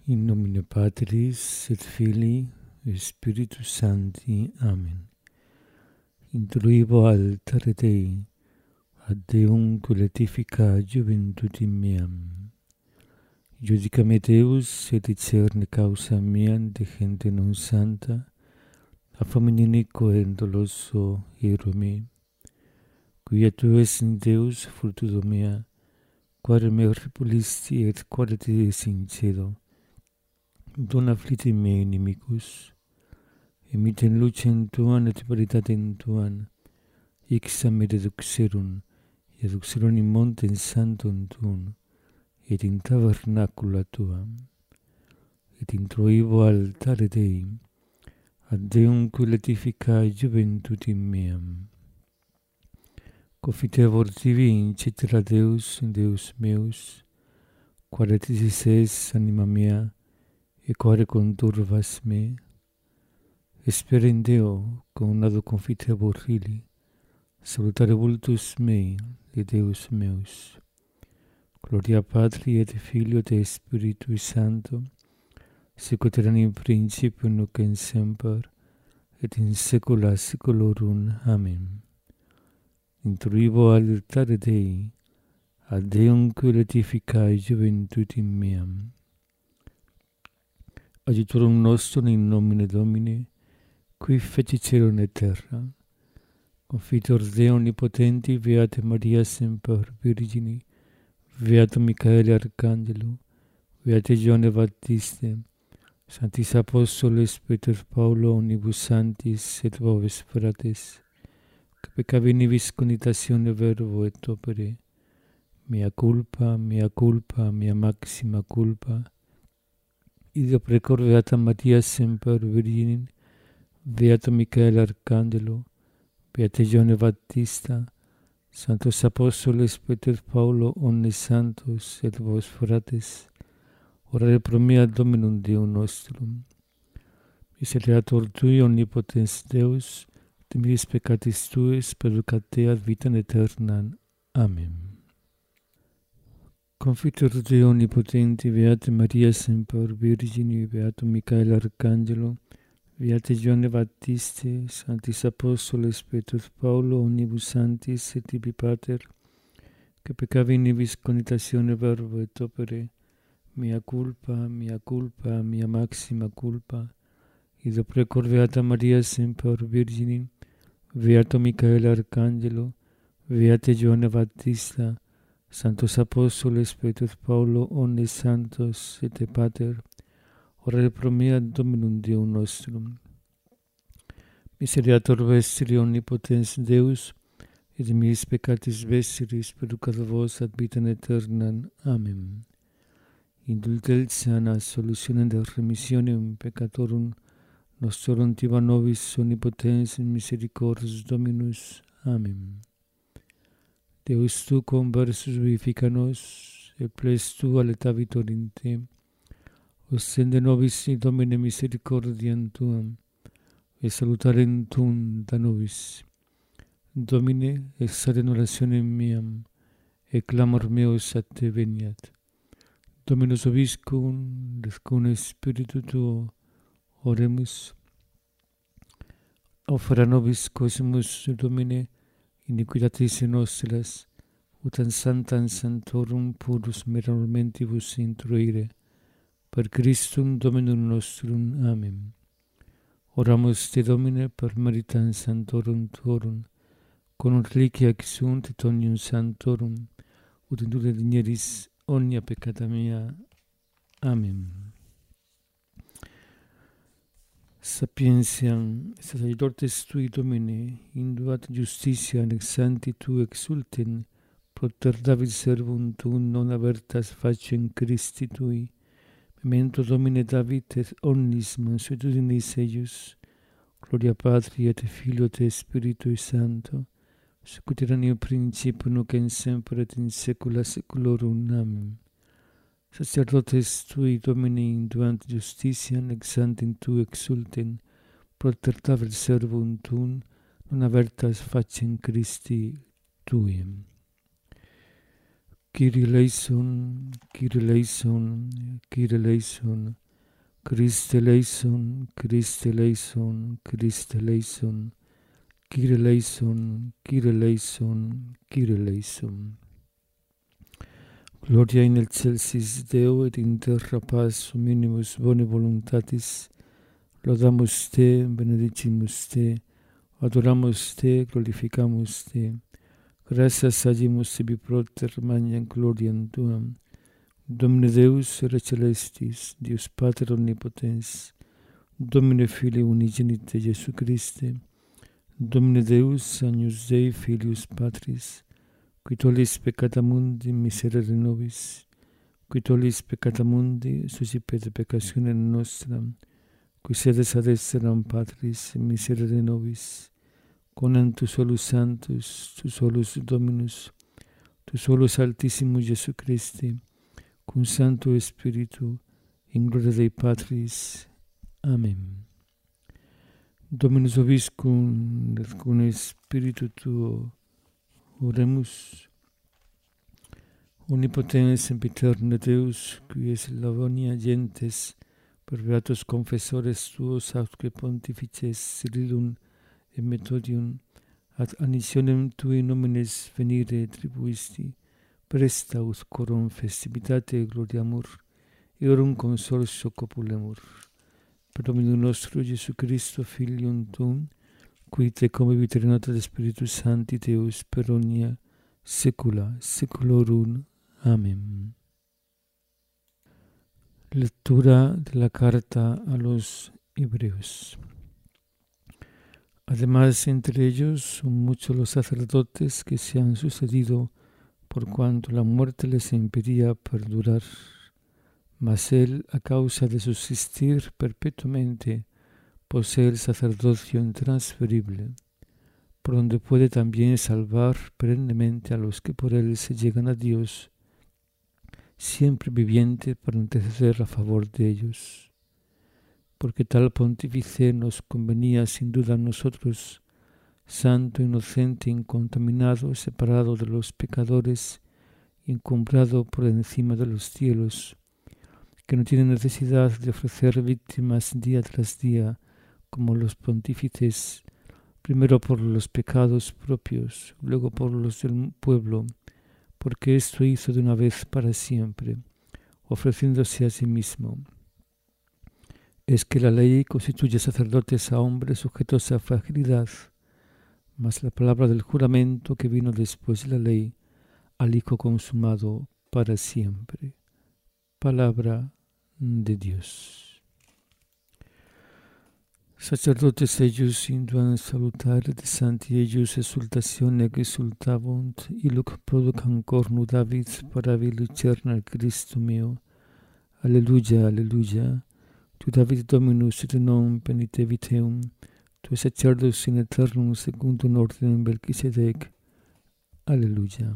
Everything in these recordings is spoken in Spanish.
In nomine Patris et Filii et Spiritus Sancti. Amen. Intruivo altare Dei, ad Deum coletifica juventutem meam. Judicame Deus et discerne causa meam de gente non santa, a faminico et doloso ero me. Quia tu es in Deus fructudo mea, quare me repulisti et quare te sincedo. Dona afflitti me inimicus, emiten lucem tuam et veritatem tuam, ixta me deduxerum in montem sanctum tuum, et in tabernacula tuam, et introivo altare Dei, ad Deum coletifica juventutem meam. Confitevor tibi in cetera Deus meus, quare tisis es anima mea, e quare conturvas me, espera in Deo, con nado confitevor fili, salutare vultus mei, et Deus meus. Gloria Patri et Filio et Spiritui Sancto, sic ut erat in principio nunc et semper, et in saecula saeculorum. Amen. Intruivo altare Dei, ad Deum coletificae juventutem meam. Adiutorum nostrum in nomine Domini, qui feci celum et terra. Confitor Deo omnipotenti, Beate Maria semper Virgini, Beatum Michaele Arcangelo, Beate Ioanne Baptiste, Sanctis Apostoles Petrus Paulo omnibus sanctis et vobis fratres, que peccavi nibis conitatione verbo et opere, mea culpa, mea maxima culpa, ideo precor Beata Maria semper Virgini, Beatum Michaele Arcangelo, Beate Ioanne Baptista, Sanctos Apostoles Petrus Paulo omnes santos et vos fratres, orare pro mea Dominum Deum nostrum. Misericordiator Tui omnipotens Deus, de miris peccatis Tuis, perducat te ad vitam aeternam. Amen. Confitor Deo omnipotenti, Beate Maria semper Virgini, Beatum Michaele Arcangelo, Beate Ioanne Baptiste, Sanctis Apostoles Petrus Paulo omnibus sanctis et tibi Pater, que peccavi nibis conitatione verbo et opere, mea culpa, mea maxima culpa, ideo precor Beata Maria semper Virgini, Beatum Michaele Arcangelo, Beate Ioanne Baptista, Sanctos Apostoles Petrus Paulo omnes santos et te Pater, orare pro mea Dominum Deum nostrum. Misericordiator vestri omnipotens Deus, et de miris peccatis vestris perducat vos ad vitam aeternam. Amen. Indulgentia solutionem de remissionem peccatorum nostrorum tiba nobis omnipotens misericors Dominus. Amen. Deus tu conversus vivifica nos, et ples tua letavitor in te, ostende nobis Domine misericordiam tuam, et salutarem tuum da nobis. Domine, exaudite in orationem meam, et clamor meus ad te veniat. Dominus vobiscum, et cum spiritu tuo, oremus. Offera nobis cosimus, Domine, iniquitatis nostras, ut an sanctam sanctorum purus mentibus intruire, per Christum Dominum nostrum. Amen. Oramus te, Domine, per meritam sanctorum tuorum, con reliquia exunt et omnium sanctorum, ut indulge digneris omnia peccata mea. Amen. Sapientiam sacerdotes Tui, Domine, induat justitia ex sancti Tu exultem, propter David servum Tuum non avertas faciem Christi Tui, memento Domine David et omnis mansuetudinis eius, gloria Patri et Filio et Spiritui Sancto, sic ut erat in principio nunc et semper et in saecula saeculorum. Amen. Sacerdotes Tui, Domine, induant justitiam ex sanctim Tu exultem, propter David servum Tuum, non avertas faciem Christi Tui. Kyrie eleison, Kyrie eleison, Kyrie eleison, Christe eleison, Christe eleison, Christe eleison, Kyrie eleison, Kyrie eleison, Kyrie eleison. Gloria in excelsis Deo et in terra paz minimus bone voluntatis. Laudamus te, benedicimus te, adoramus te, glorificamus te. Gratias agimus tibi proter magnam gloriam tuam. Domine Deus ere celestis, Deus Pater omnipotens, Domine Filii unigenite Iesu Christe, Domine Deus agnus Dei Filius Patris, qui tollis peccata mundi miserere nobis, qui tollis peccata mundi suscipete peccatione nostra, qui sedes ad exteram Patris miserere nobis, conam tu solus Sanctus, tu solus Dominus, tu solus Altissimus Iesu Christi, cum Sancto Spiritu, in gloria Dei Patris. Amen. Dominus vobiscum, et cum Spiritu tuo, oremus. Omnipotens sempiterne Deus, qui es Laudalia gentes, per beatos confessores tuos, autque pontifices Cyrillum et Methodium, ad annitionem tui nomines venire tribuisti, presta ut corum festivitate gloriamur, eorum consortio copulemur. Per Dominum nostro Iesu Christo, Filium tuum, qui te convivit in nota de Spiritus Sancti Deus per omnia saecula saeculorum. Amén. Lectura de la carta a los Hebreos. Además, entre ellos son muchos los sacerdotes que se han sucedido por cuanto la muerte les impedía perdurar. Mas él, a causa de subsistir perpetuamente, posee el sacerdocio intransferible, por donde puede también salvar perennemente a los que por él se llegan a Dios, siempre viviente para interceder a favor de ellos. Porque tal pontífice nos convenía sin duda a nosotros, santo, inocente, incontaminado, separado de los pecadores, encumbrado por encima de los cielos, que no tiene necesidad de ofrecer víctimas día tras día, como los pontífices, primero por los pecados propios, luego por los del pueblo, porque esto hizo de una vez para siempre, ofreciéndose a sí mismo. Es que la ley constituye sacerdotes a hombres sujetos a fragilidad, mas la palabra del juramento que vino después de la ley, al Hijo consumado para siempre. Palabra de Dios. Sacerdotes ellos induan salutare de santi eius exultatione exultabunt, illuc producam cornu David paravi lucerna Christo meo. Alleluia, alleluia. Tu David Dominus et non penitevit eum, tu sacerdos in aeternum secundum ordinem Melchisedec. Alleluia.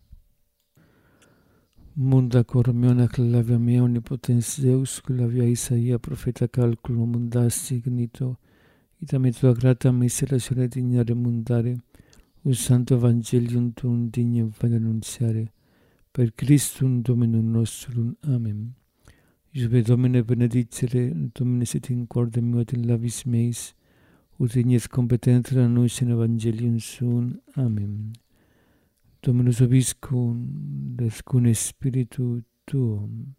Munda cor meona clavia mea omnipotens Deus, clavia Isaia profeta calculo mundasti ignito, ita me tua grata miseratione dignare mundare, un santo evangelium tuum dignum vale annunziare, per Christum Dominum nostrum. Amen. Iube Domine benedicere, Domine sit in corde meo et in labis meis, ut ignes competentere annunciam evangelium suum. Amen. Dominus vobiscum, et cum Spiritu tuum.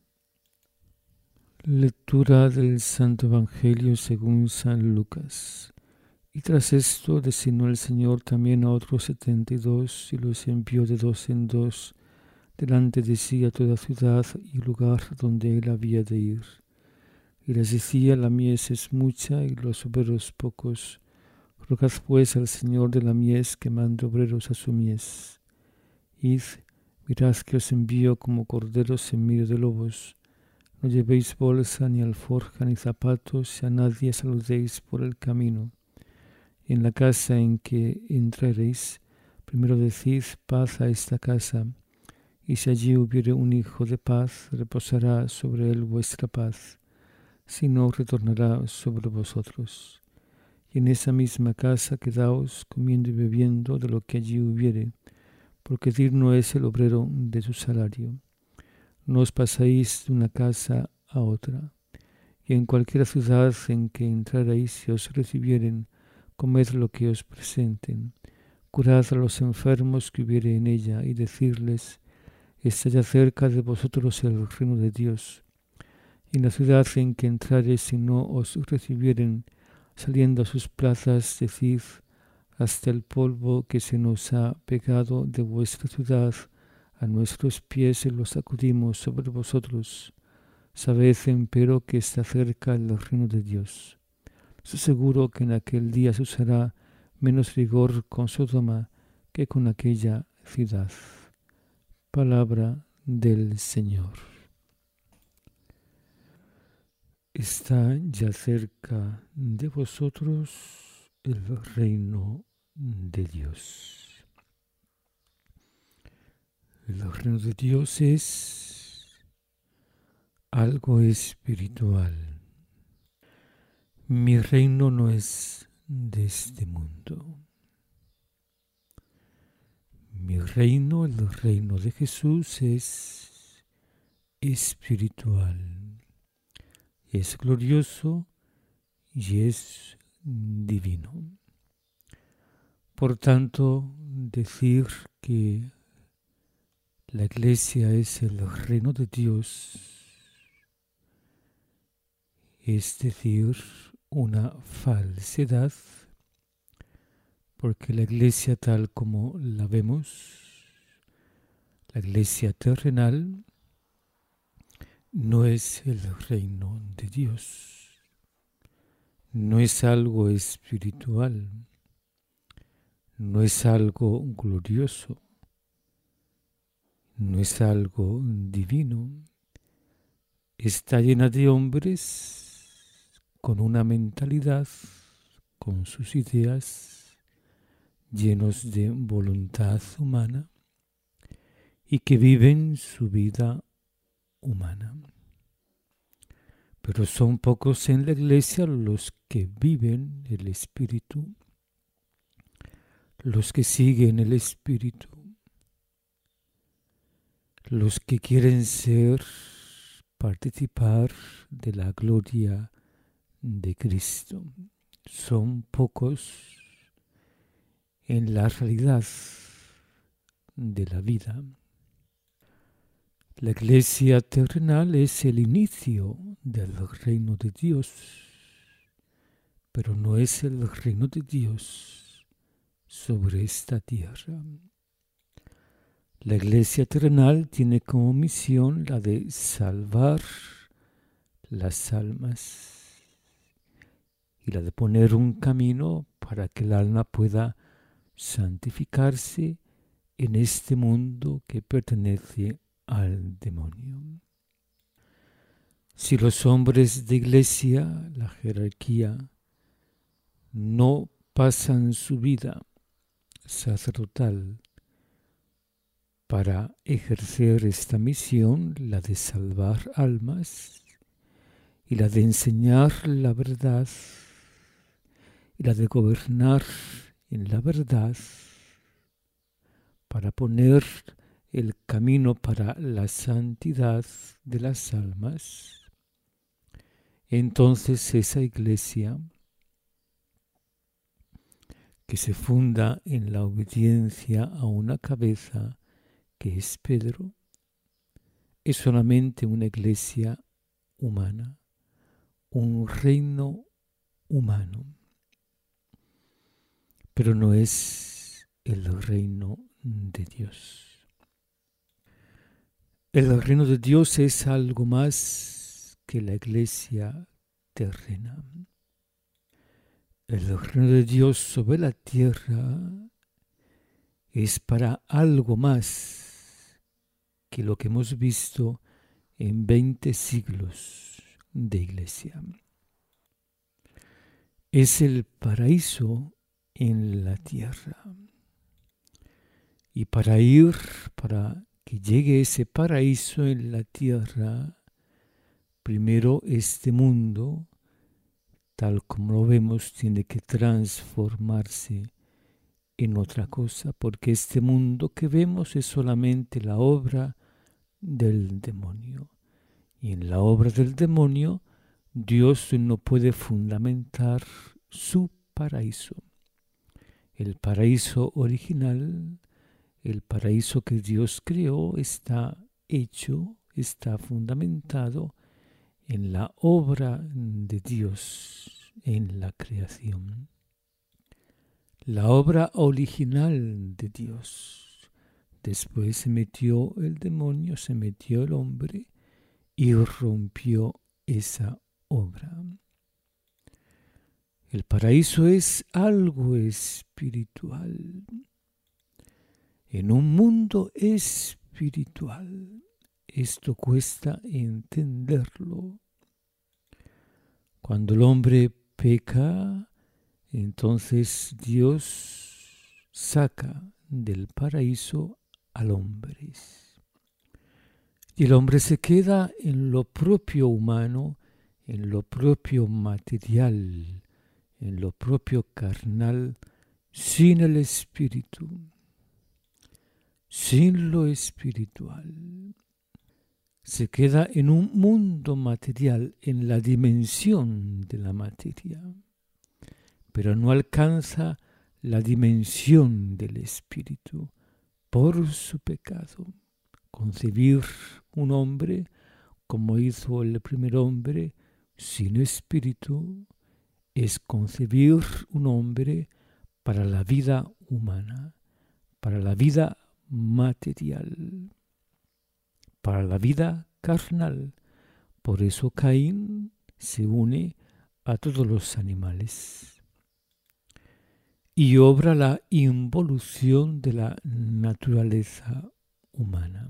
Lectura del Santo Evangelio según San Lucas. Y tras esto designó el Señor también a otros 72 y los envió de dos en dos delante de sí a toda ciudad y lugar donde él había de ir. Y les decía: la mies es mucha y los obreros pocos. Rogad pues al Señor de la mies que mande obreros a su mies. Id, mirad que os envío como corderos en medio de lobos. No llevéis bolsa, ni alforja, ni zapatos, y a nadie saludéis por el camino. Y en la casa en que entraréis, primero decid: paz a esta casa. Y si allí hubiere un hijo de paz, reposará sobre él vuestra paz. Si no, retornará sobre vosotros. Y en esa misma casa quedaos, comiendo y bebiendo de lo que allí hubiere, porque digno es el obrero de su salario. No os pasáis de una casa a otra, y en cualquier ciudad en que entraréis, si os recibieren, comed lo que os presenten. Curad a los enfermos que hubiere en ella, y decirles: está ya cerca de vosotros el reino de Dios. Y en la ciudad en que entraréis, si no os recibieren, saliendo a sus plazas, decid: hasta el polvo que se nos ha pegado de vuestra ciudad a nuestros pies lo sacudimos sobre vosotros. Sabed, empero, que está cerca el reino de Dios. Estoy seguro que en aquel día se usará menos rigor con Sodoma que con aquella ciudad. Palabra del Señor. Está ya cerca de vosotros el reino de Dios. El reino de Dios es algo espiritual. Mi reino no es de este mundo. Mi reino, el reino de Jesús, es espiritual. Es glorioso y es divino. Por tanto, decir que la Iglesia es el reino de Dios es decir una falsedad, porque la Iglesia tal como la vemos, la Iglesia terrenal, no es el reino de Dios, no es algo espiritual, no es algo glorioso, no es algo divino. Está llena de hombres con una mentalidad, con sus ideas, llenos de voluntad humana y que viven su vida humana. Pero son pocos en la Iglesia los que viven el Espíritu, los que siguen el Espíritu, los que quieren participar de la gloria de Cristo. Son pocos en la realidad de la vida. La Iglesia terrenal es el inicio del reino de Dios, pero no es el reino de Dios sobre esta tierra. La Iglesia terrenal tiene como misión la de salvar las almas y la de poner un camino para que el alma pueda santificarse en este mundo que pertenece al demonio. Si los hombres de Iglesia, la jerarquía, no pasan su vida sacerdotal para ejercer esta misión, la de salvar almas y la de enseñar la verdad y la de gobernar en la verdad para poner el camino para la santidad de las almas, entonces esa Iglesia que se funda en la obediencia a una cabeza que es Pedro, es solamente una Iglesia humana, un reino humano, pero no es el reino de Dios. El reino de Dios es algo más que la Iglesia terrena. El reino de Dios sobre la tierra es para algo más que lo que hemos visto en 20 siglos de Iglesia. Es el paraíso en la tierra. Y para que llegue ese paraíso en la tierra, primero este mundo, tal como lo vemos, tiene que transformarse en otra cosa, porque este mundo que vemos es solamente la obra del demonio. Y en la obra del demonio, Dios no puede fundamentar su paraíso. El paraíso original, el paraíso que Dios creó, está hecho, está fundamentado en la obra de Dios, en la creación. La obra original de Dios. Después se metió el demonio, se metió el hombre y rompió esa obra. El paraíso es algo espiritual. En un mundo espiritual. Esto cuesta entenderlo. Cuando el hombre peca, entonces Dios saca del paraíso al hombre. Y el hombre se queda en lo propio humano, en lo propio material, en lo propio carnal, sin el espíritu, sin lo espiritual. Se queda en un mundo material, en la dimensión de la materia, pero no alcanza la dimensión del espíritu por su pecado. Concebir un hombre como hizo el primer hombre sin espíritu es concebir un hombre para la vida humana, para la vida material, para la vida carnal. Por eso Caín se une a todos los animales y obra la involución de la naturaleza humana.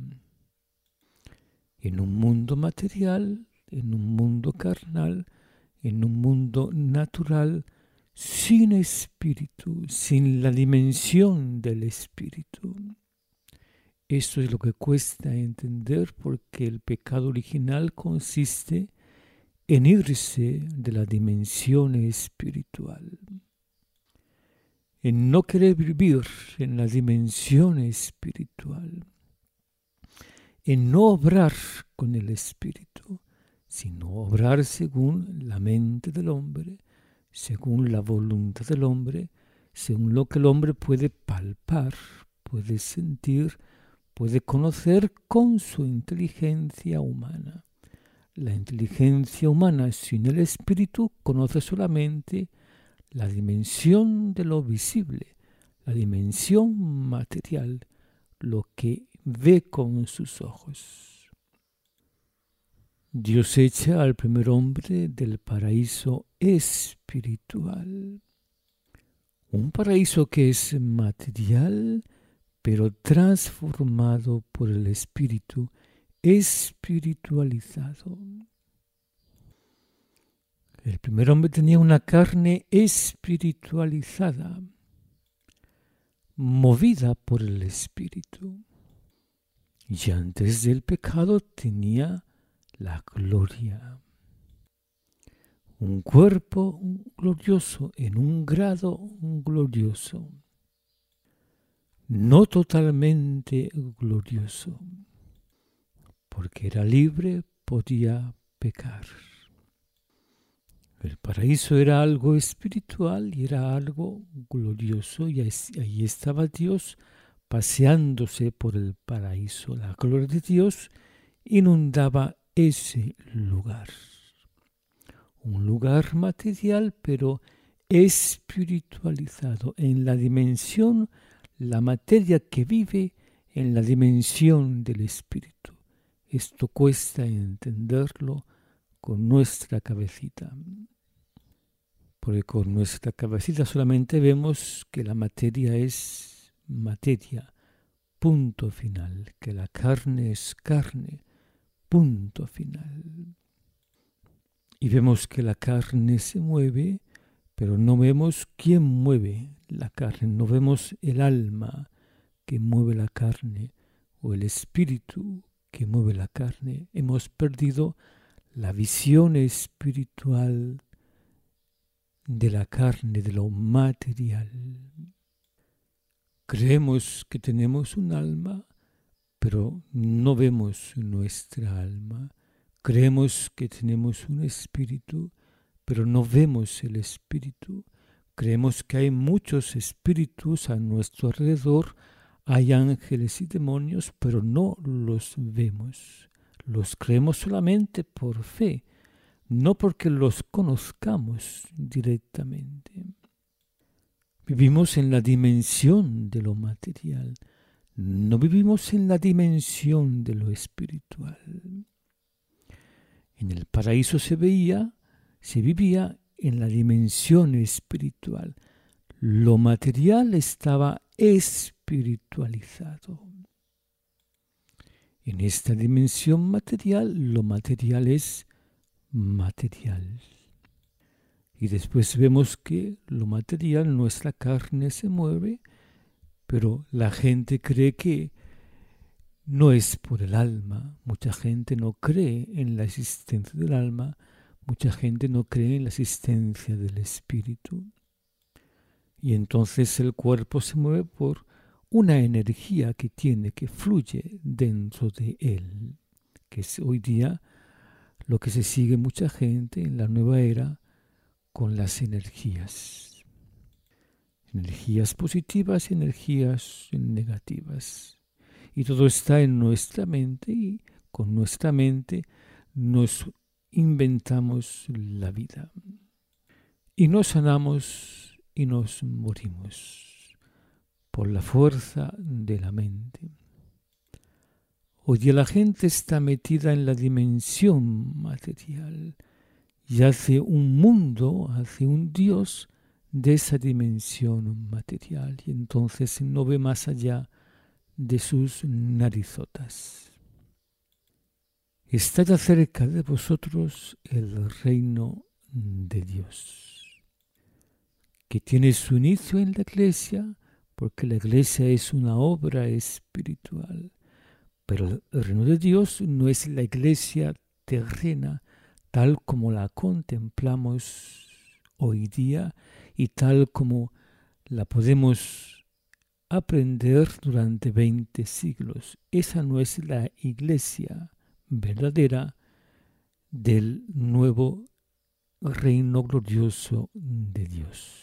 En un mundo material, en un mundo carnal, en un mundo natural, sin espíritu, sin la dimensión del espíritu. Esto es lo que cuesta entender, porque el pecado original consiste en irse de la dimensión espiritual, en no querer vivir en la dimensión espiritual, en no obrar con el espíritu, sino obrar según la mente del hombre, según la voluntad del hombre, según lo que el hombre puede palpar, puede sentir, puede conocer con su inteligencia humana. La inteligencia humana sin el espíritu conoce solamente la dimensión de lo visible, la dimensión material, lo que ve con sus ojos. Dios echa al primer hombre del paraíso espiritual. Un paraíso que es material, pero transformado por el espíritu, espiritualizado. El primer hombre tenía una carne espiritualizada, movida por el espíritu. Y antes del pecado tenía la gloria. Un cuerpo glorioso en un grado glorioso. No totalmente glorioso, porque era libre, podía pecar. El paraíso era algo espiritual y era algo glorioso, y ahí estaba Dios paseándose por el paraíso. La gloria de Dios inundaba ese lugar. Un lugar material, pero espiritualizado en la dimensión, la materia que vive en la dimensión del espíritu. Esto cuesta entenderlo con nuestra cabecita, porque con nuestra cabecita solamente vemos que la materia es materia, punto final, que la carne es carne, punto final. Y vemos que la carne se mueve, pero no vemos quién mueve la carne, no vemos el alma que mueve la carne o el espíritu que mueve la carne. Hemos perdido la visión espiritual de la carne, de lo material. Creemos que tenemos un alma, pero no vemos nuestra alma. Creemos que tenemos un espíritu, pero no vemos el espíritu. Creemos que hay muchos espíritus a nuestro alrededor, hay ángeles y demonios, pero no los vemos. Los creemos solamente por fe, no porque los conozcamos directamente. Vivimos en la dimensión de lo material, no vivimos en la dimensión de lo espiritual. En el paraíso se vivía en la dimensión espiritual. Lo material estaba espiritualizado. En esta dimensión material, lo material es material. Y después vemos que lo material, nuestra carne se mueve, pero la gente cree que no es por el alma. Mucha gente no cree en la existencia del alma, mucha gente no cree en la existencia del espíritu. Y entonces el cuerpo se mueve por una energía que tiene, que fluye dentro de él, que es hoy día lo que se sigue mucha gente en la nueva era con las energías. Energías positivas y energías negativas. Y todo está en nuestra mente y con nuestra mente nos inventamos la vida. Y nos sanamos y nos morimos por la fuerza de la mente. Hoy día la gente está metida en la dimensión material y hace un mundo, hace un Dios de esa dimensión material y entonces no ve más allá de sus narizotas. Está ya cerca de vosotros el reino de Dios, que tiene su inicio en la iglesia, porque la iglesia es una obra espiritual. Pero el reino de Dios no es la iglesia terrena, tal como la contemplamos hoy día y tal como la podemos aprender durante 20 siglos. Esa no es la iglesia verdadera del nuevo reino glorioso de Dios.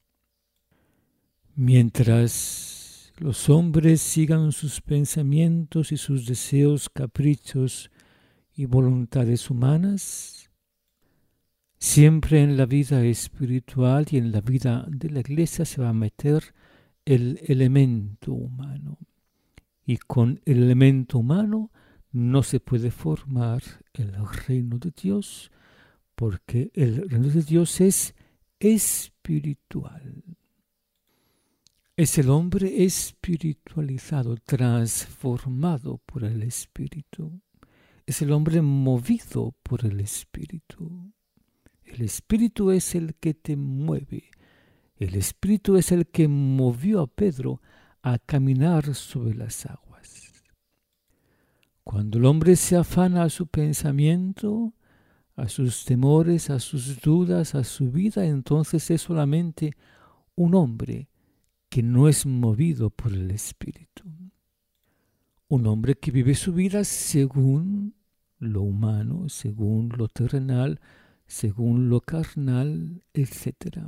Mientras los hombres sigan sus pensamientos y sus deseos, caprichos y voluntades humanas, siempre en la vida espiritual y en la vida de la iglesia se va a meter el elemento humano. Y con el elemento humano no se puede formar el reino de Dios, porque el reino de Dios es espiritual. Es el hombre espiritualizado, transformado por el Espíritu. Es el hombre movido por el Espíritu. El Espíritu es el que te mueve. El Espíritu es el que movió a Pedro a caminar sobre las aguas. Cuando el hombre se afana a su pensamiento, a sus temores, a sus dudas, a su vida, entonces es solamente un hombre que no es movido por el Espíritu. Un hombre que vive su vida según lo humano, según lo terrenal, según lo carnal, etc.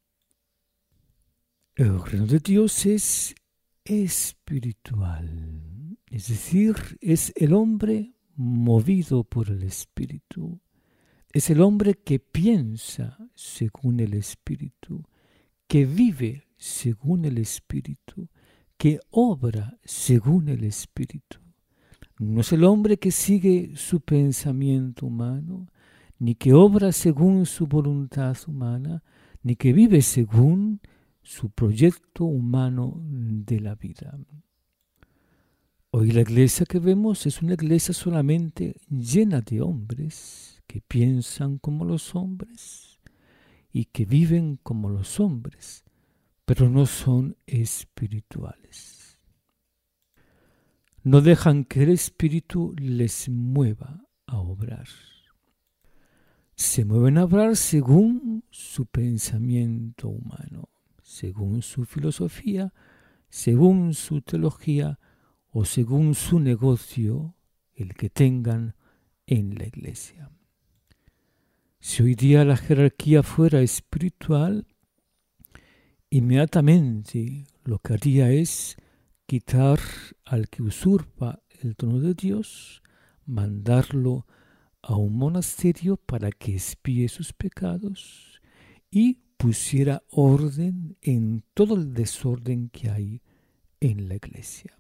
El reino de Dios es espiritual, es decir, es el hombre movido por el Espíritu. Es el hombre que piensa según el Espíritu, que vive según el Espíritu, que obra según el Espíritu. No es el hombre que sigue su pensamiento humano, ni que obra según su voluntad humana, ni que vive según su proyecto humano de la vida. Hoy la iglesia que vemos es una iglesia solamente llena de hombres que piensan como los hombres y que viven como los hombres, pero no son espirituales. No dejan que el Espíritu les mueva a obrar. Se mueven a obrar según su pensamiento humano, según su filosofía, según su teología o según su negocio, el que tengan en la iglesia. Si hoy día la jerarquía fuera espiritual, inmediatamente lo que haría es quitar al que usurpa el trono de Dios, mandarlo a un monasterio para que expíe sus pecados y pusiera orden en todo el desorden que hay en la iglesia.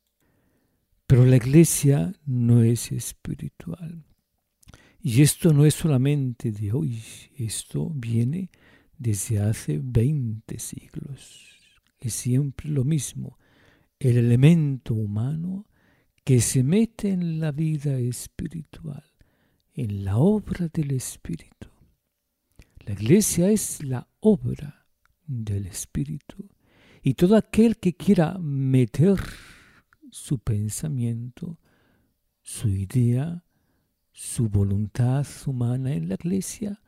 Pero la iglesia no es espiritual. Y esto no es solamente de hoy, esto viene desde hace 20 siglos. Es siempre lo mismo, el elemento humano que se mete en la vida espiritual, en la obra del Espíritu. La iglesia es la obra del Espíritu. Y todo aquel que quiera meter su pensamiento, su idea, su voluntad humana en la iglesia,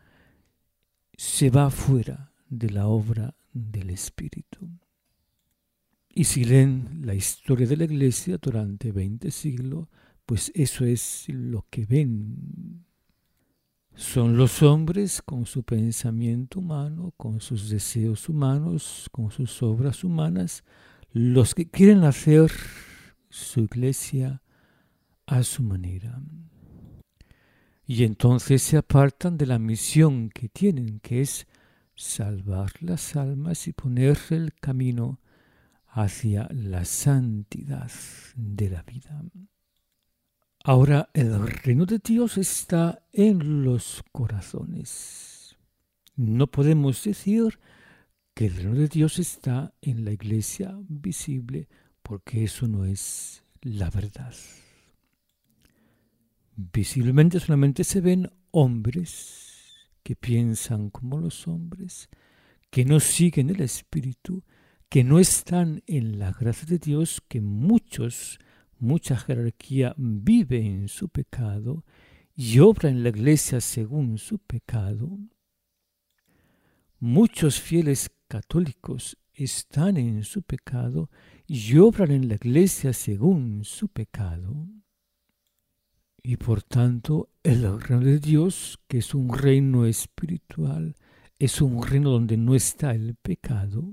se va fuera de la obra del Espíritu. Y si leen la historia de la iglesia durante 20 siglos, pues eso es lo que ven. Son los hombres con su pensamiento humano, con sus deseos humanos, con sus obras humanas, los que quieren hacer su iglesia a su manera. Y entonces se apartan de la misión que tienen, que es salvar las almas y poner el camino hacia la santidad de la vida. Ahora el reino de Dios está en los corazones. No podemos decir que el reino de Dios está en la iglesia visible, porque eso no es la verdad. Visiblemente solamente se ven hombres que piensan como los hombres, que no siguen el Espíritu, que no están en la gracia de Dios, que mucha jerarquía vive en su pecado y obra en la iglesia según su pecado. Muchos fieles católicos están en su pecado y obran en la iglesia según su pecado. Y por tanto, el reino de Dios, que es un reino espiritual, es un reino donde no está el pecado,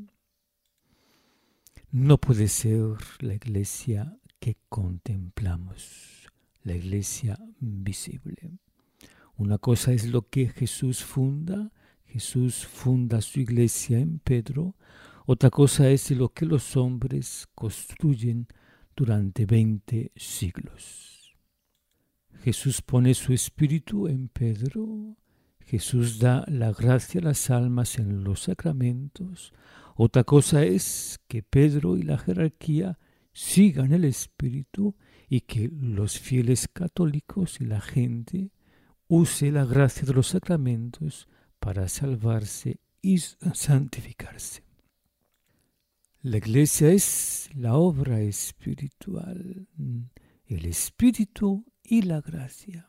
no puede ser la iglesia que contemplamos, la iglesia visible. Una cosa es lo que Jesús funda su iglesia en Pedro. Otra cosa es lo que los hombres construyen durante 20 siglos. Jesús pone su espíritu en Pedro. Jesús da la gracia a las almas en los sacramentos. Otra cosa es que Pedro y la jerarquía sigan el espíritu y que los fieles católicos y la gente use la gracia de los sacramentos para salvarse y santificarse. La iglesia es la obra espiritual, el espíritu y la gracia.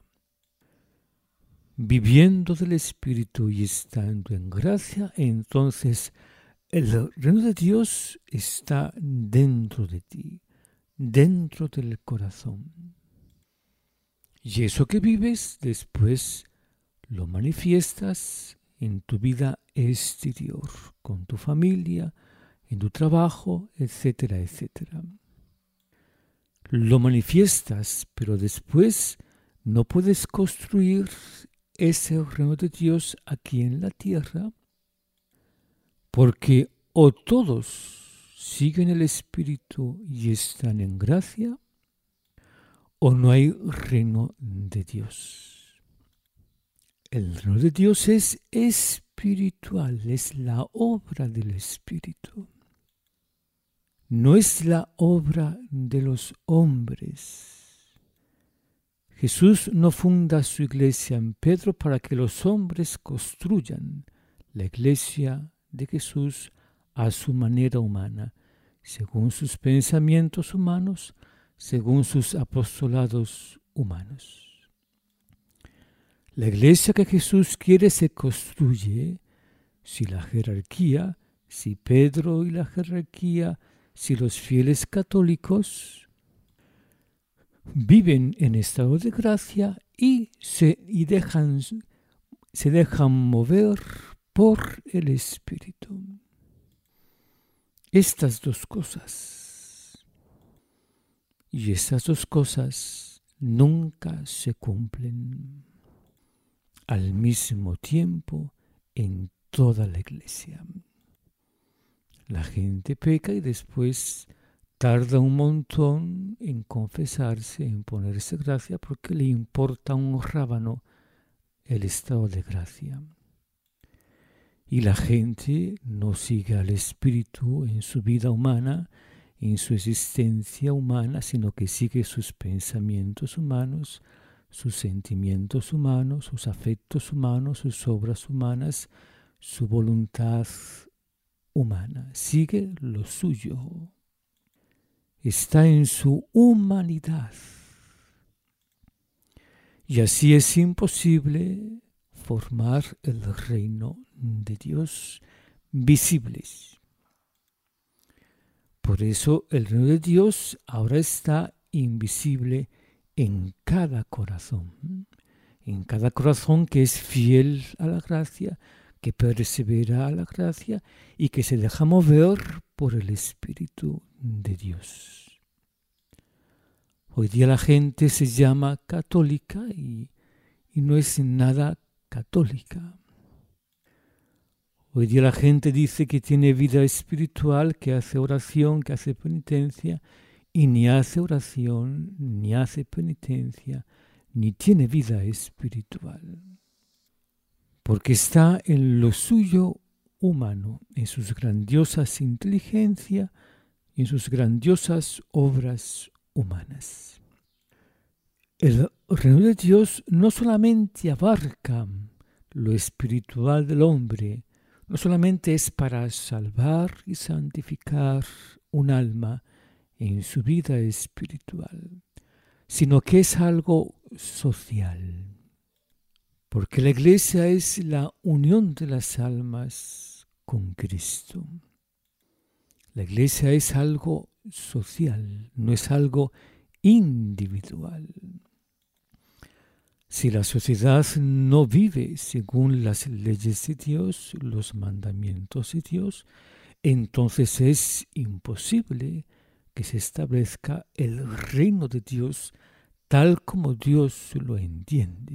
Viviendo del espíritu y estando en gracia, entonces el reino de Dios está dentro de ti, dentro del corazón. Y eso que vives después lo manifiestas en tu vida exterior, con tu familia, en tu trabajo, etcétera, etcétera. Lo manifiestas, pero después no puedes construir ese reino de Dios aquí en la tierra, porque o todos siguen el Espíritu y están en gracia, o no hay reino de Dios. El reino de Dios es espiritual, es la obra del Espíritu. No es la obra de los hombres. Jesús no funda su iglesia en Pedro para que los hombres construyan la iglesia de Jesús a su manera humana, según sus pensamientos humanos, según sus apostolados humanos. La iglesia que Jesús quiere se construye si la jerarquía, si Pedro y la jerarquía si los fieles católicos viven en estado de gracia y se dejan mover por el Espíritu. Estas dos cosas. Y estas dos cosas nunca se cumplen al mismo tiempo en toda la iglesia. La gente peca y después tarda un montón en confesarse, en ponerse gracia, porque le importa un rábano el estado de gracia. Y la gente no sigue al Espíritu en su vida humana, en su existencia humana, sino que sigue sus pensamientos humanos, sus sentimientos humanos, sus afectos humanos, sus obras humanas, su voluntad humana. Sigue lo suyo. Está en su humanidad. Y así es imposible formar el reino de Dios visibles. Por eso el reino de Dios ahora está invisible en cada corazón que es fiel a la gracia, que persevera a la gracia y que se deja mover por el Espíritu de Dios. Hoy día la gente se llama católica y no es nada católica. Hoy día la gente dice que tiene vida espiritual, que hace oración, que hace penitencia, y ni hace oración, ni hace penitencia, ni tiene vida espiritual. Porque está en lo suyo humano, en sus grandiosas inteligencias y en sus grandiosas obras humanas. El reino de Dios no solamente abarca lo espiritual del hombre, no solamente es para salvar y santificar un alma en su vida espiritual, sino que es algo social. Porque la iglesia es la unión de las almas con Cristo. La iglesia es algo social, no es algo individual. Si la sociedad no vive según las leyes de Dios, los mandamientos de Dios, entonces es imposible que se establezca el reino de Dios tal como Dios lo entiende.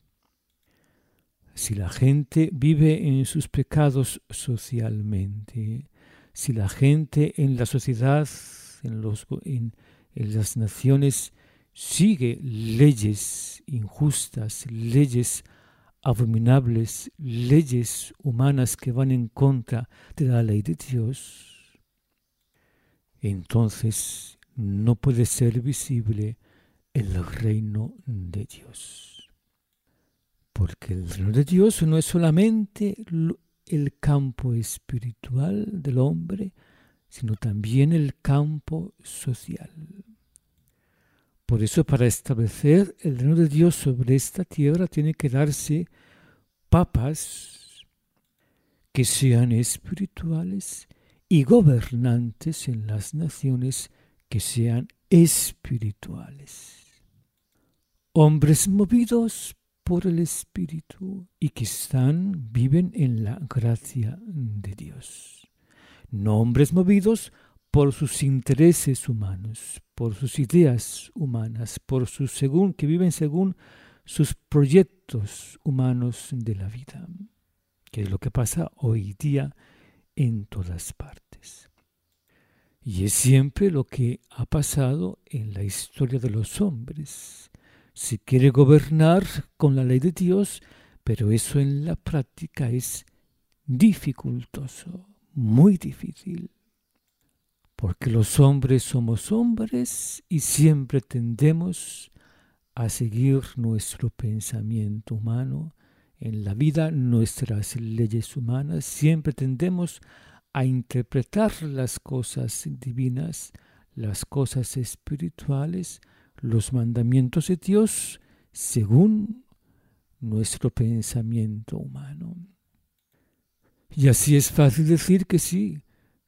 Si la gente vive en sus pecados socialmente, si la gente en la sociedad, en las naciones, sigue leyes injustas, leyes abominables, leyes humanas que van en contra de la ley de Dios, entonces no puede ser visible el reino de Dios. Porque el reino de Dios no es solamente el campo espiritual del hombre, sino también el campo social. Por eso, para establecer el reino de Dios sobre esta tierra, tiene que darse papas que sean espirituales y gobernantes en las naciones que sean espirituales. Hombres movidos por el Espíritu y que viven en la gracia de Dios. No hombres movidos por sus intereses humanos, por sus ideas humanas, que viven según sus proyectos humanos de la vida, que es lo que pasa hoy día en todas partes. Y es siempre lo que ha pasado en la historia de los hombres. Se quiere gobernar con la ley de Dios, pero eso en la práctica es dificultoso, muy difícil. Porque los hombres somos hombres y siempre tendemos a seguir nuestro pensamiento humano en la vida, nuestras leyes humanas. Siempre tendemos a interpretar las cosas divinas, las cosas espirituales, los mandamientos de Dios según nuestro pensamiento humano. Y así es fácil decir que sí,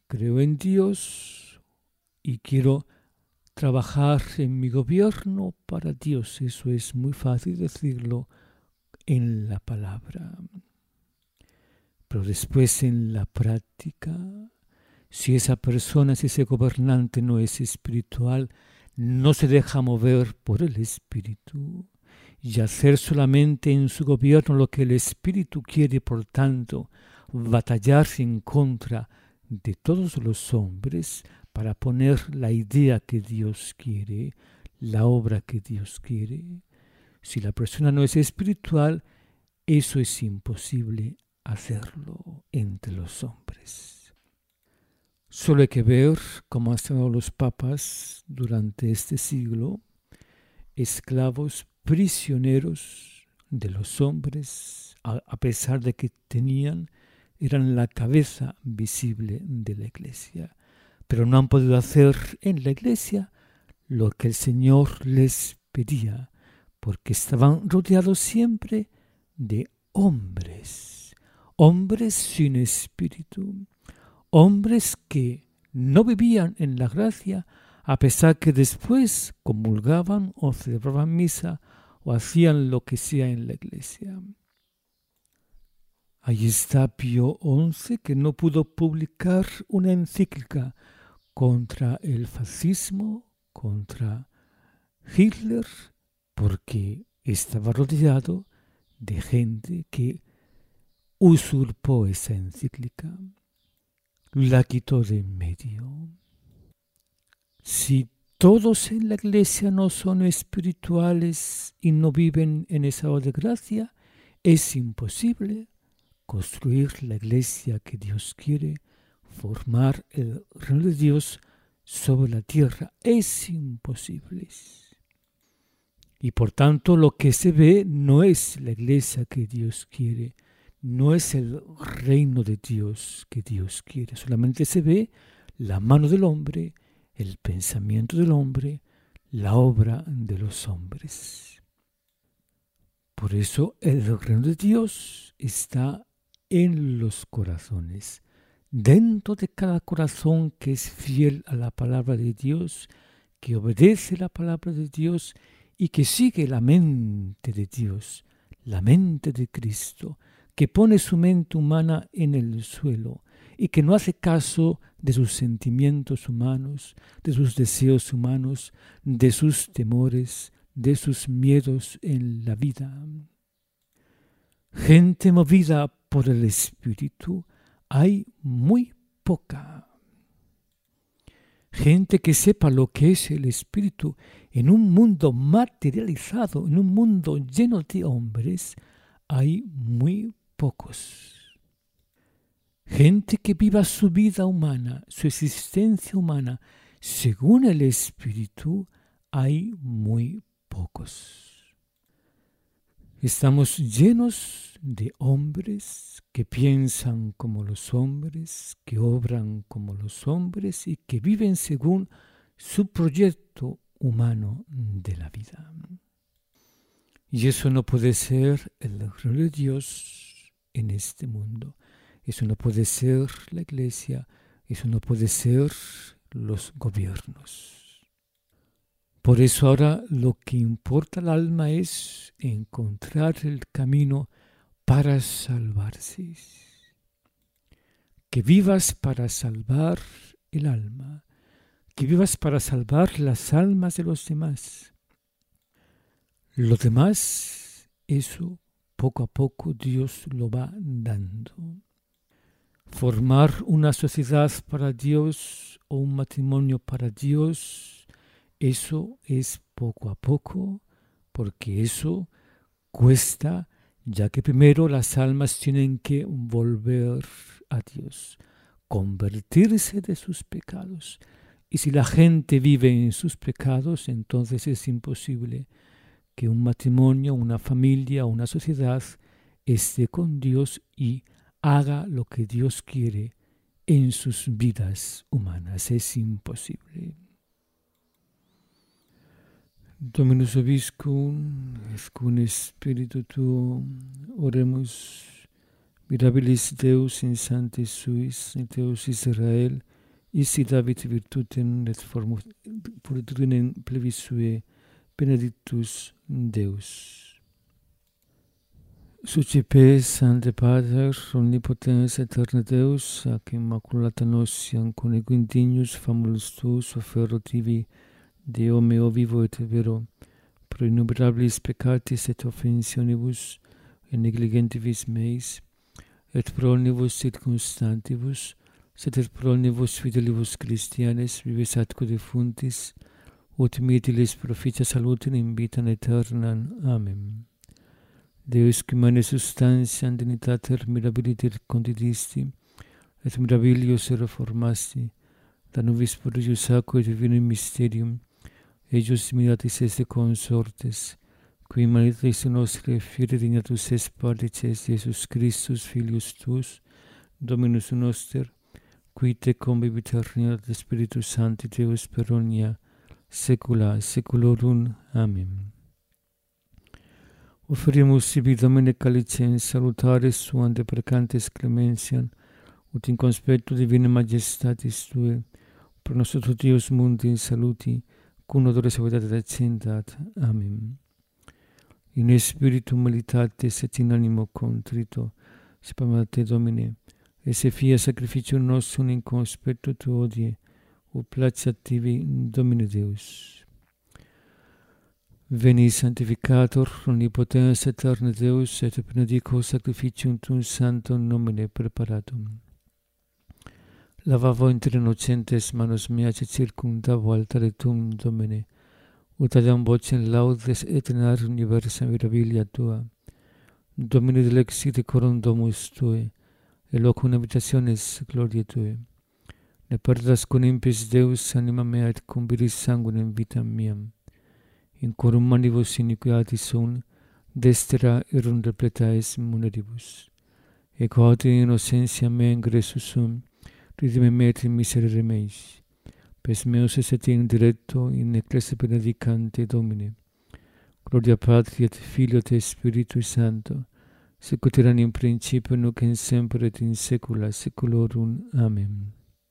creo en Dios y quiero trabajar en mi gobierno para Dios. Eso es muy fácil decirlo en la palabra. Pero después en la práctica, si esa persona, si ese gobernante no es espiritual, no se deja mover por el Espíritu y hacer solamente en su gobierno lo que el Espíritu quiere, por tanto, batallarse en contra de todos los hombres para poner la idea que Dios quiere, la obra que Dios quiere. Si la persona no es espiritual, eso es imposible hacerlo entre los hombres. Solo hay que ver cómo han estado los papas durante este siglo, esclavos, prisioneros de los hombres, a pesar de que eran la cabeza visible de la Iglesia, pero no han podido hacer en la Iglesia lo que el Señor les pedía, porque estaban rodeados siempre de hombres, hombres sin espíritu, hombres que no vivían en la gracia, a pesar que después comulgaban o celebraban misa o hacían lo que sea en la Iglesia. Ahí está Pío XI, que no pudo publicar una encíclica contra el fascismo, contra Hitler, porque estaba rodeado de gente que usurpó esa encíclica, la quitó de en medio. Si todos en la Iglesia no son espirituales y no viven en esa de gracia, es imposible construir la Iglesia que Dios quiere, formar el reino de Dios sobre la tierra. Es imposible. Y por tanto lo que se ve no es la Iglesia que Dios quiere, no es el reino de Dios que Dios quiere, solamente se ve la mano del hombre, el pensamiento del hombre, la obra de los hombres. Por eso el reino de Dios está en los corazones, dentro de cada corazón que es fiel a la palabra de Dios, que obedece la palabra de Dios y que sigue la mente de Dios, la mente de Cristo, que pone su mente humana en el suelo y que no hace caso de sus sentimientos humanos, de sus deseos humanos, de sus temores, de sus miedos en la vida. Gente movida por el Espíritu hay muy poca. Gente que sepa lo que es el Espíritu en un mundo materializado, en un mundo lleno de hombres, hay muy pocos. Gente que viva su vida humana, su existencia humana, según el Espíritu, hay muy pocos. Estamos llenos de hombres que piensan como los hombres, que obran como los hombres y que viven según su proyecto humano de la vida. Y eso no puede ser el reino de Dios en este mundo. Eso no puede ser la Iglesia. Eso no puede ser los gobiernos. Por eso ahora lo que importa al alma es encontrar el camino para salvarse. Que vivas para salvar el alma. Que vivas para salvar las almas de los demás. Lo demás, eso poco a poco Dios lo va dando. Formar una sociedad para Dios o un matrimonio para Dios, eso es poco a poco, porque eso cuesta, ya que primero las almas tienen que volver a Dios, convertirse de sus pecados. Y si la gente vive en sus pecados, entonces es imposible que un matrimonio, una familia, una sociedad esté con Dios y haga lo que Dios quiere en sus vidas humanas. Es imposible. Dominus Vobiscum, et cum spiritu tuo, oremus, mirabilis Deus in sanctis suis, et Deus Israel, Isi David virtutem et fortitunem plebis sue, benedictus Deus. Sucipe, Sancte Pater, omnipotens aeterna Deus, ac immaculata notiam conequintignus famulus tuus offerro tibi, Deo meo vivo et vero, pro innumerabilis peccatis et offensionibus, et negligentibus meis, et pro omnibus circumstantibus, sed et pro omnibus fidelibus Christianes vives atque defuntis, ut mitilis proficia salutem in vitam aeternam. Amen. Deus qui mane substantiam dignitater mirabiliter condidisti, et mirabilios reformasti, da nobis prodigius aquae divinum mysterium, eius miratis esse consortes, qui manifestis nostre fiere dignatus est partices Iesus Christus, Filius tuus, Dominus noster, qui te convivit et Spiritus Sancti Deus per omnia saecula saeculorum. Amen. Offerimus sibi Domine calicem salutaris suam deprecantes clementiam, ut in conspectu divina majestatis Tue, pro nostro totius mundi saluti, cum odore salutate decendat. Amen. In spiritu humilitatis et in animo contrito, spamate Te Domine, et se fia sacrificium nostrum in conspectu Tu odie, ut placeat Tibi, Domine Deus. Veni sanctificator omnipotens aeterne Deus, et benedico sacrificium Tuum sanctum nomine preparatum. Lavavo inter innocentes manos meas et circumdavo altare Tuum, Domine, ut adiam vocem laudes et narr universa mirabilia Tua. Domine dilexi decorum domus Tue, et locum habitationis gloriae Tue. Ne perdas con impis Deus anima mea et cum viris sanguinem vitam miam. In corum manibus iniquiatis sunt, destera erum repletaes munedibus. E quod in innocentia mea ingressus sum, redime me et in miserere meis. Pes meus est in directo in ecclesia benedicante Domine. Gloria Patri et Filio et Spiritui Sancto, sicut erat in principio nunc et semper et in saecula saeculorum. Amen.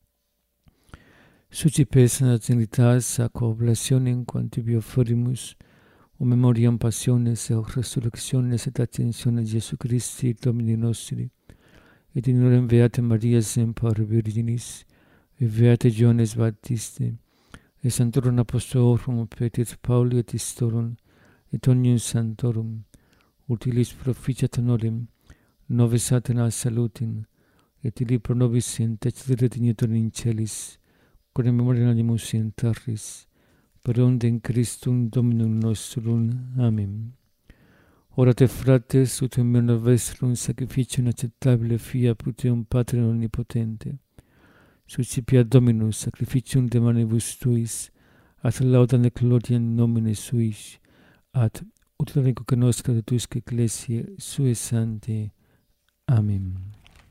Sucipes Trinitas ac oblationem quam tibi offerimus, o memoriam passiones et resurrectiones et ascensiones Iesu Christi Domini nostri, et in orem Beate Maria semper Virginis, et Beate Johannes Baptiste, et Sanctorum Apostolorum Petri Pauli et Istorum, et omnium sanctorum, utilis proficiat honorem, nove satana salutin, et illi pro nobis intercedere dignitor in celis, quod in memoria animus in terris, per onde in Christum Dominum nostrum. Amen. Orate fratres, ut in mena vestrum sacrificium acceptabile fiat Teum Patre omnipotente. Suscipiat Dominus sacrificium de manibus Tuis, ad laudam et gloriam nomine Suis, ad utilitatem coque nostra de Tuisque Ecclesiae Sue Sanctae. Amen.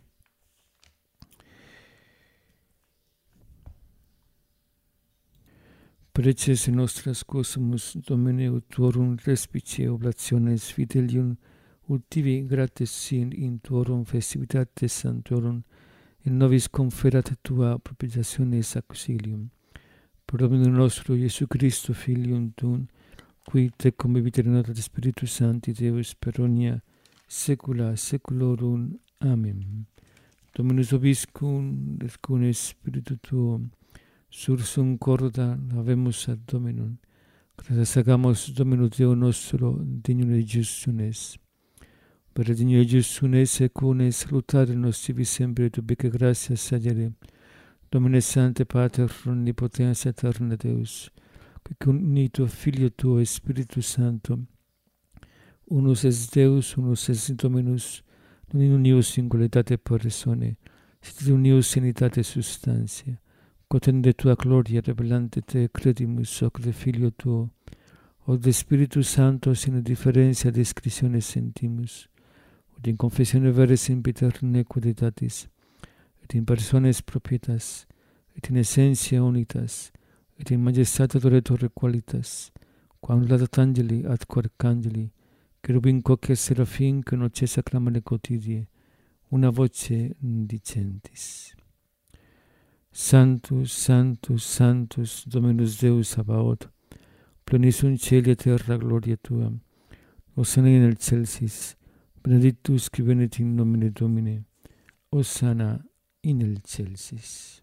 Preces nostras quosumus Domine ut Tuorum respice oblationes fidelium, ut tibi gratis sin in Tuorum festivitates sanctorum, in nobis conferat Tua propitiationes auxilium. Pro Dominum nostro Iesu Christo Filium Tuum, qui te convivit in et Spiritus Sancti Deus per omnia saecula saeculorum. Amen. Dominus vobiscum et cum Spiritu Tuo, sursum corda habemus ad Dominum, gratias hagamos Domino Deo nostro, dignum et justum est. Per dignum et justum est, secum salutare nos tibi sempre et ubique gratias sagere, Domine Sancte Pater omnipotens aeterna Deus, qui unito Filio Tuo et Spiritus Sancto, unus est Deus, unus est Dominus, non in unius singularitate persone, sed in unius unitate substantia, quod in de Tua gloria revelante Te credimus hoc de Filio Tuo, hoc de Spiritus Sancto sine differentia discretione sentimus, ut in confessione vera sempiter nequiditatis, et in persones propietas, et in essentia unitas, et in majestate adoratore qualitas, quam laudat angeli ad arcangeli, cherubim quoque seraphim que noces acclamare quotidie, una voce dicentis. Sanctus, Sanctus, Sanctus, Dominus Deus Sabaoth, plenis in caeli et terra gloria Tua, Hosanna in excelsis, benedictus qui venit in nomine Domini, Hosanna in excelsis.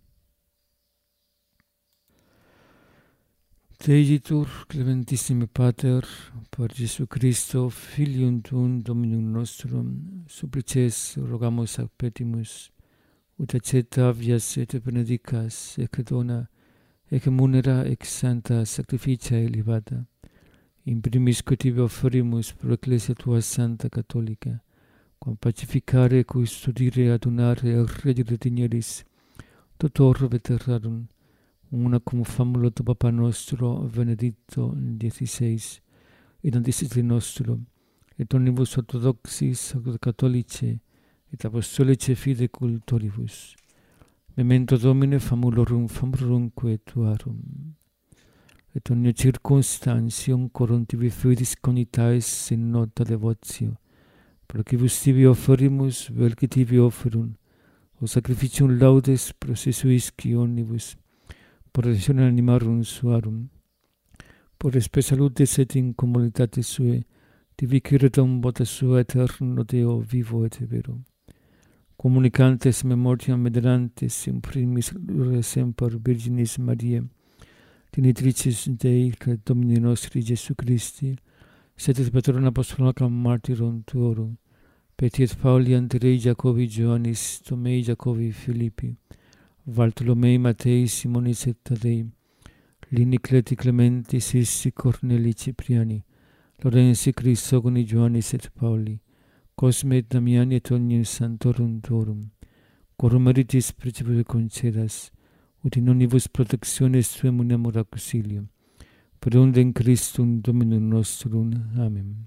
Te igitur, clementissime Pater, per Jesu Christo, Filium Tuum, Dominum nostrum, supplices rogamus ac petimus, ut accetta vias et benedicas, ec dona, ec munera, ec santa sacrificia elevata, in primis quotibi offerimus pro Ecclesia Tua Santa Catholica, quam pacificare, custodire, adunare, et regere digneris, totor veterarum, una cum famulo tu Papa nostro, Benedicto XVI, et antistitri nostro, et omnibus orthodoxis, catholice, et apostolice fide cultoribus. Memento Domine famulorum famurumque Tuarum. Et omnia circumstantium corruntivi fidis cogitaes in nota devotio, procibus tibi offerimus, velci tibi offerum, o sacrificium laudes processuisci omnibus, por redentionem animarum suarum, por respe salutes et in communitate sue, diviciretum vota sua eterno Deo vivo et vero. Communicantes memoriam venerantes in primis semper Virginis Mariae, Genitricis Dei, Domini nostri Jesu Christi, sed et patrona apostolacam martyrum tuorum, petiet Pauli Andrei Jacobi Ioannis, Tomei Jacobi Philippi, Bartolomei Matei Simonis et Tadei, Lini Cleti Clementi Sissi Corneli Cipriani, Lorenzi Crisogoni Ioannis et Pauli, Cosme et Damiani et omnium santorum tuorum, quorum meritis principes concedas, ut in omnibus protectiones Tuae munamur auxilium, per undem Christum Dominum nostrum. Amen.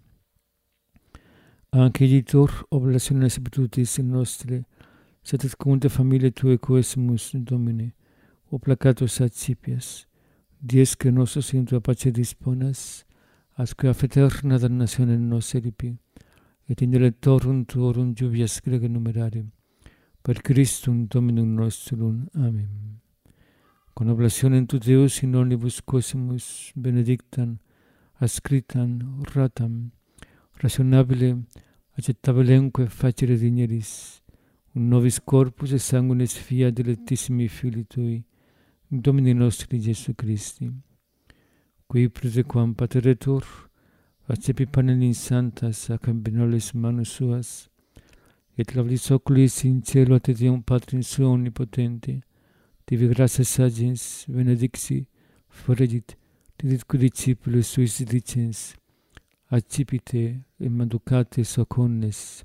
Anche editor oblationes virtutis nostre, sed et cumute familiae Tuae coesimus Domine, o placatus accipias, dies que nosos in Tua pace disponas, asque a eterna damnationem nos eripi, et in electorum Tuorum lluvias grege numerare, per Christum Dominum nostrum. Amen. Con oblationem tu Deus in omnibus cosimus benedictam, ascritam, ratam, rationabile, accettabilemque facere digneris, un nobis corpus et sanguinis fia dilectissimi Filii Tui, Domini nostri Jesu Christi, qui praesequam pateretur, accepi panem in santas ac ambinoles manus suas, et labris oculis in cielo te Deum Patrim suo omnipotente, tibi gratias agens, benedixi, fregit, didit qui discipulos suis dicens, accipite et manducate soconnes,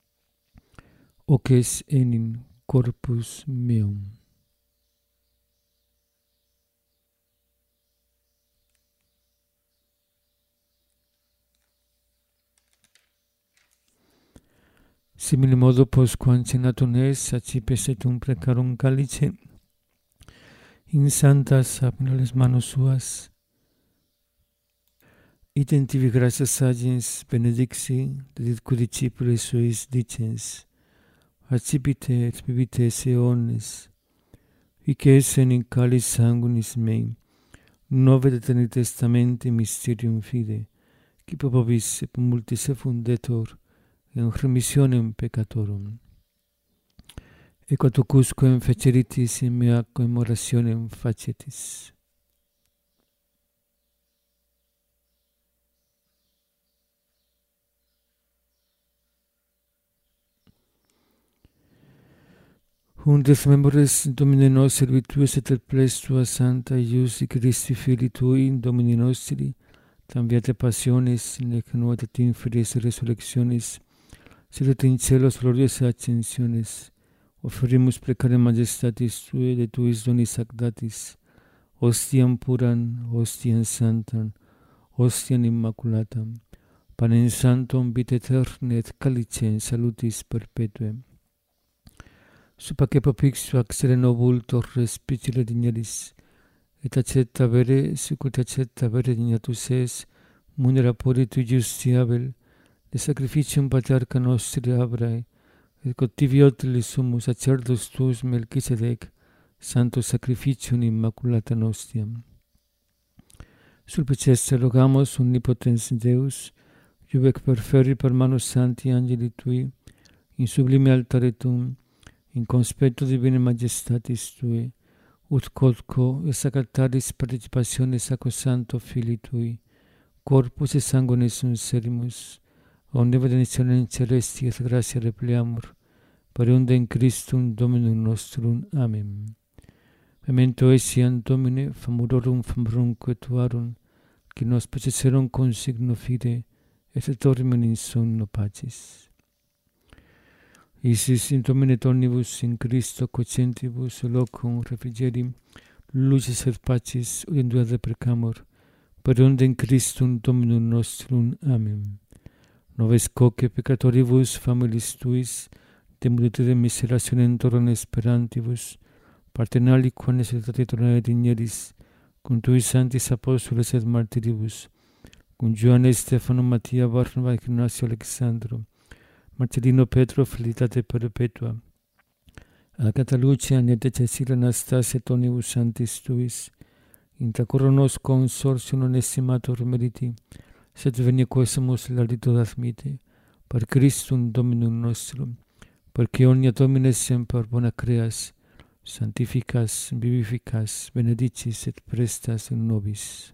oces enim corpus meum. Simile modo postquam cenatum es, accipes et precarum calice, in santas abnoles manus suas, item tibi gratias agens, benedixi, didit qui discipulos suis dicens, accipite et bibite esse omnes, hic essen in calis sanguinis mei, nove Aeterni Testamenti mysterium fide, qui pro vobis et multis effundetur, in remissionem peccatorum. Et quatucusquam feceritis in mea commemorationem facetis. Undes memores Domine nostri virtues et ples Tua Santa Iusi Christi Filii Tui, Domini nostri, tam viate passionis, nec nuot et inferis resurrectionis, sed et in celos glorias ascensiones, offerimus precare majestatis Tuae, de Tuis donis ac datis, hostiam puram, hostiam santam, hostiam immaculatam, panem sanctum vitae aeterne et calicem salutis perpetuem. Supaque propixio ac sereno vultor respicere digneris, et accetta vere, sicut accetta vere dignatus es, munera puri Tui justiabel, de sacrificium patriarca nostri Abrae, et cotivi otilis sumus sacerdos tuus Melchisedec, Santo Sacrificium Immaculata Nostiam. Sulpicesse rogamos, omnipotens Deus, iuvec perferi per manus Sancti Angeli Tui, in sublime altare Tuum, in conspecto divine majestatis Tui, ut quodco et sacertatis participationis sacrosancto Filii Tui, corpus et sanguinis sunt serimus, omne benedictionem celesti et gratia repleamur, per unde in Christum Dominum nostrum. Amen. Memento essiam Domine, famurorum famurumque Tuarum, qui nos possesserum con signo fide, et dormem in sonno pacis. Isis in Domine Domnibus, in Christo quocentibus, locum refrigerim, lucis et pacis, ut in duade precamur, per unde in Christum Dominum nostrum. Amen. Noves coque peccatoribus familis Tuis, de multitude miserationem toron esperantibus, partenali quam necessitate tornare digneris, cum Tui sanctis apostoles et martiribus, cum Ioanne, Stefano, Mattia, Barnaba, Ignacio, Alexandro, Marcellino, Petro, felicitate perpetua, Agata Lucia, Nete Cecilia, Anastasia, et omnibus sanctis Tuis, intracurro nos consortium non estimator meriti, sed venia quesumus laudito admite, per Christum Dominum nostrum, perque omnia Domine semper bona creas, sanctificas, vivificas, benedicis et prestas in nobis.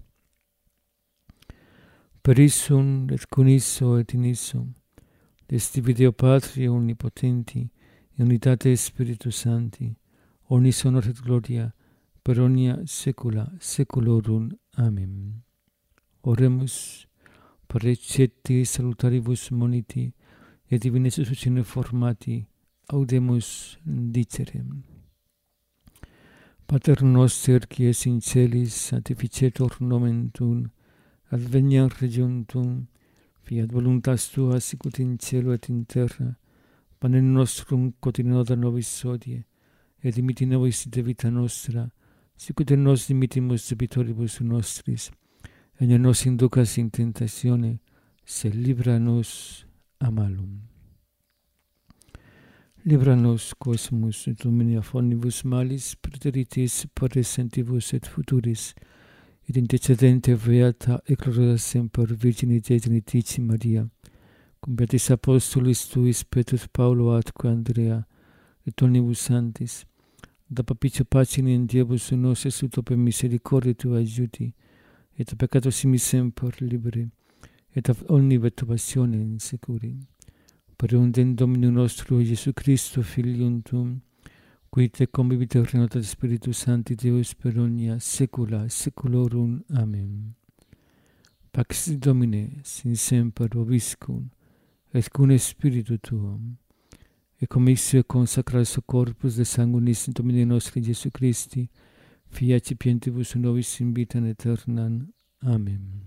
Per issum et con isso et in issum, destivi Deo Patri omnipotenti, in unitate Spiritus Sancti, omnis honor et gloria, per omnia saecula saeculorum. Amen. Oremus, per recepti salutaribus moniti, et divine suscine formati, audemus dicerem. Pater noster, qui es in celis, sanctificetur nomen Tuum, adveniat regium Tuum, fiat voluntas Tua sicut in cielo et in terra, panem nostrum quotidianum da nobis hodie, et dimitti nobis de vita nostra, sicut et nos dimittimus debitoribus nostris, et ne nos inducas in tentatione, sed libera nos a malum. Libera nos, quesumus, et Domine a omnibus malis, praeteritis, presentibus et futuris, et intercedente beata et gloriosa semper Virgine Dei Genitici Maria, cum beatis apostolis Tuis Petrus, Paulo, atque Andrea, et omnibus sanctis, da papicio pacini in Diebus nostris ut per misericordia Tua aiuti, et a peccato simi semper liberi, et a omni perturbationem securi. Per unde in Dominum nostro Iesu Christo, Filium Tuum, qui te convivit et regnat Spiritus Sancti Deus per omnia saecula saeculorum. Amen. Pax Domine, sin semper vobiscum, et cum Spiritu Tuum, et commissio consacratus corpus de sanguinis Domini nostri Iesu Christi, fiat cipientibus nobis in vitam aeternam. Amen.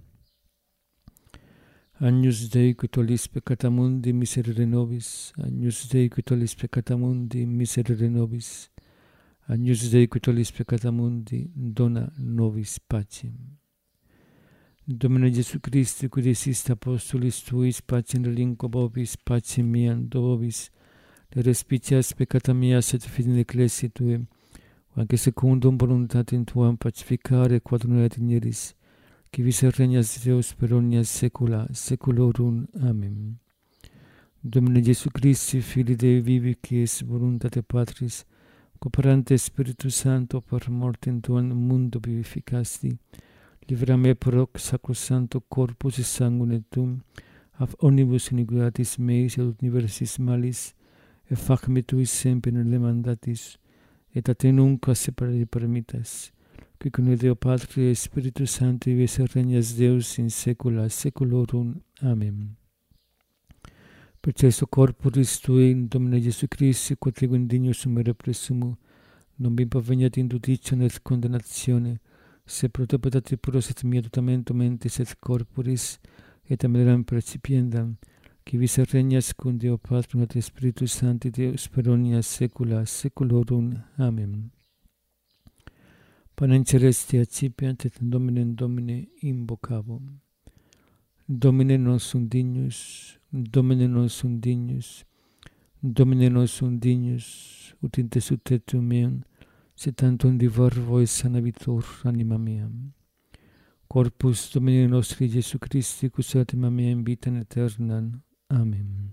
Agnus Dei, qui tollis peccata mundi, miserere nobis. Agnus Dei, qui tollis peccata mundi, miserere nobis. Agnus Dei, qui tollis peccata mundi, dona nobis pacem. Domine Iesu Christi, qui desist apostolis Tuis, pacem relinquo vobis, pacem meam do vobis, de respicias peccata meas et fidei ecclesiae Tuae, anche secundum voluntatem Tuam pacificare quod non et igneris, qui vis regnas Deus per omnia saecula saeculorum. Amen. Domine Iesu Christi, Filii Dei vivi, qui es voluntate Patris, cooperante Spiritus Sancto, per mortem Tuam mundo vivificasti, libera me per hoc sacrosancto corpus et sanguine Tuum, ab omnibus iniquidatis meis et universis malis, et fac me Tuis semper nelle mandatis, et a te nunquam separare permittas, qui cum Deo Patri et Spiritus Sancti vives et regnas Deus in saecula saeculorum. Amen. Percesso corporis Tui in Domine Iesu Christi, quod ego indignus sumere presumo, non mi paveniat in judicium et condemnatione, se pro te petate puros et mia tutamentum mentis et corporis, et ameram percipiendam, qui vis et regnas cum Deo Patrum et Spiritus Sancti Deus per omnia saecula saeculorum. Amen. Panem celesti accipiant et Dominem Domine invocabo. Domine non sum dignus, Domine non sum dignus, Domine non sum dignus, ut in te subtetum meum, se tantum divervo et sanabitur anima mea. Corpus Domini nostri Iesu Christi, cus anima mea in vita aeternam. Amen.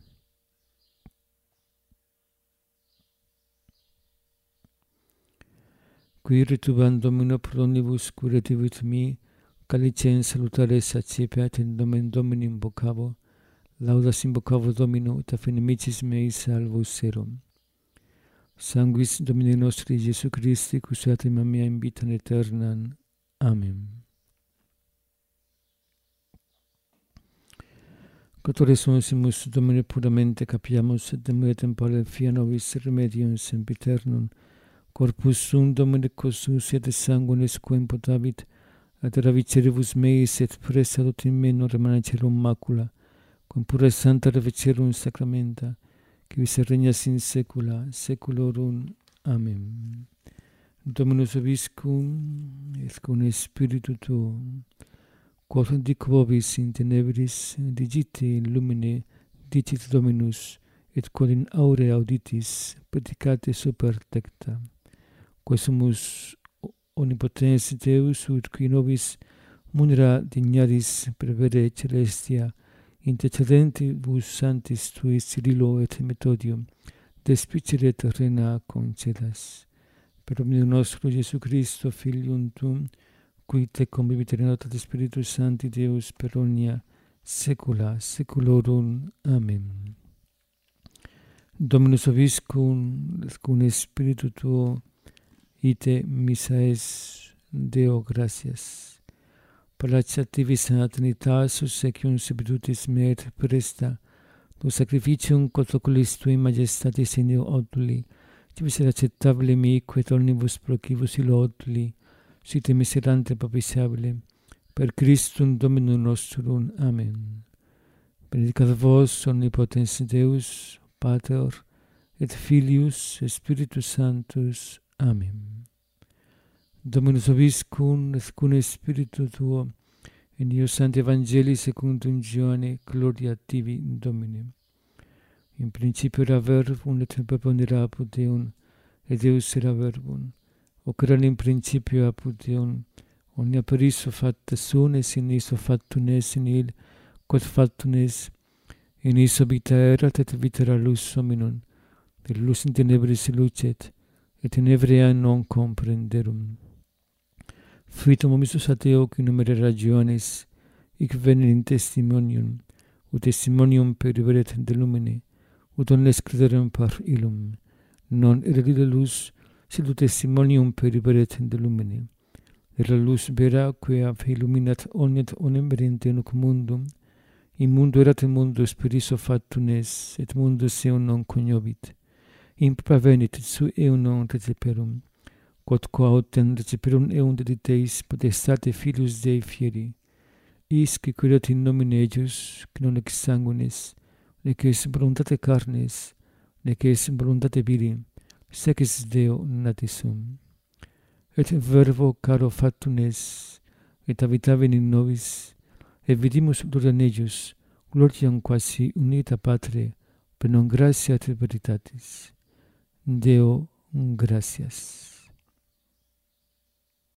Qui retubant Domino pro omnibus curativit mi, calicem salutare sacepiat in nomen Domini invocavo, laudas invocavo Domino, et af inimicis mei salvus erum. Sanguis Domini nostri Iesu Christi, cus anima mea in vita aeternam. Amen. Cotore sonsimus Domine puramente capiamus, et demue tempore fia nobis remedium sempiternum, corpus sum Domine cossus et sanguinis quem potavit, ad ravicere meis et presadot in me non remanecerum macula, quam pura santa revicerum sacramenta, qui vis regnas in saecula saeculorum. Amen. Dominus vobiscum, et cum spiritu tuo, quod dic vobis in tenebris, digite in lumine, dicit Dominus, et quod in aure auditis, predicate super tecta. Quae sumus omnipotens Deus, ut qui nobis munera dignaris prevere celestia, intercedentibus sanctis tuis Cirilo et Methodium, despiceret rena concedas. Per omnium nostro Iesu Christo, Filium tuum, qui te convivit in unitate Spiritus Sancti Deus per omnia saecula saeculorum. Amen. Dominus vobiscum, et cum spiritu tuo, ite missa es Deo gratias. Palatiatis a Trinitas susecium subitutis me et presta, tu sacrificium quod oculis tui majestatis in eo oduli, civis et acceptabile mihi et omnibus procibus illo oduli, site miserante propitiabile, per Christum Dominum nostrum. Amen. Benedicat vos omnipotens Deus, Pater, et Filius, et Spiritus Sanctus. Amen. Dominus vobiscum, et cum spiritu tuo, in eo Sancti Evangelii secundum Ioanne, gloria tibi, Domine. In principio era verbum, et in verbum era apud Deum, et Deus era verbum. Hoc erat in principio apud Deum, omnia per issue facta sunt, et in issue factum est, in il quod factum est, in issue vita erat, et vita era lux hominum, et lux in tenebris lucet, et tenebria non comprenderum. Fuitum omissus ad eo qui numere ragiones, hic venit in testimonium, ut testimonium periberet de lumine, ut omnes crederem per illum. Non erat illa lux, sed ut testimonium periberet de lumine. Era lux vera, quia illuminat omnem verente nunc mundum, in mundo erat mundus per issue factum est, et mundus eum non cognovit. Impra venit, et sui eum non receperum. Quod qua autem receperum eum dediteis potestate Filius Dei fieri, is qui quirat in nomine ejus, qui non ex sanguinis, nec ex voluntate carnes, nec ex voluntate viri, sec ex Deo natis sum. Et verbo caro factum est, et habitavit in nobis, et vidimus gloria in ejus, gloriam quasi unita Patre, per non gratia et veritatis. Deo gratias.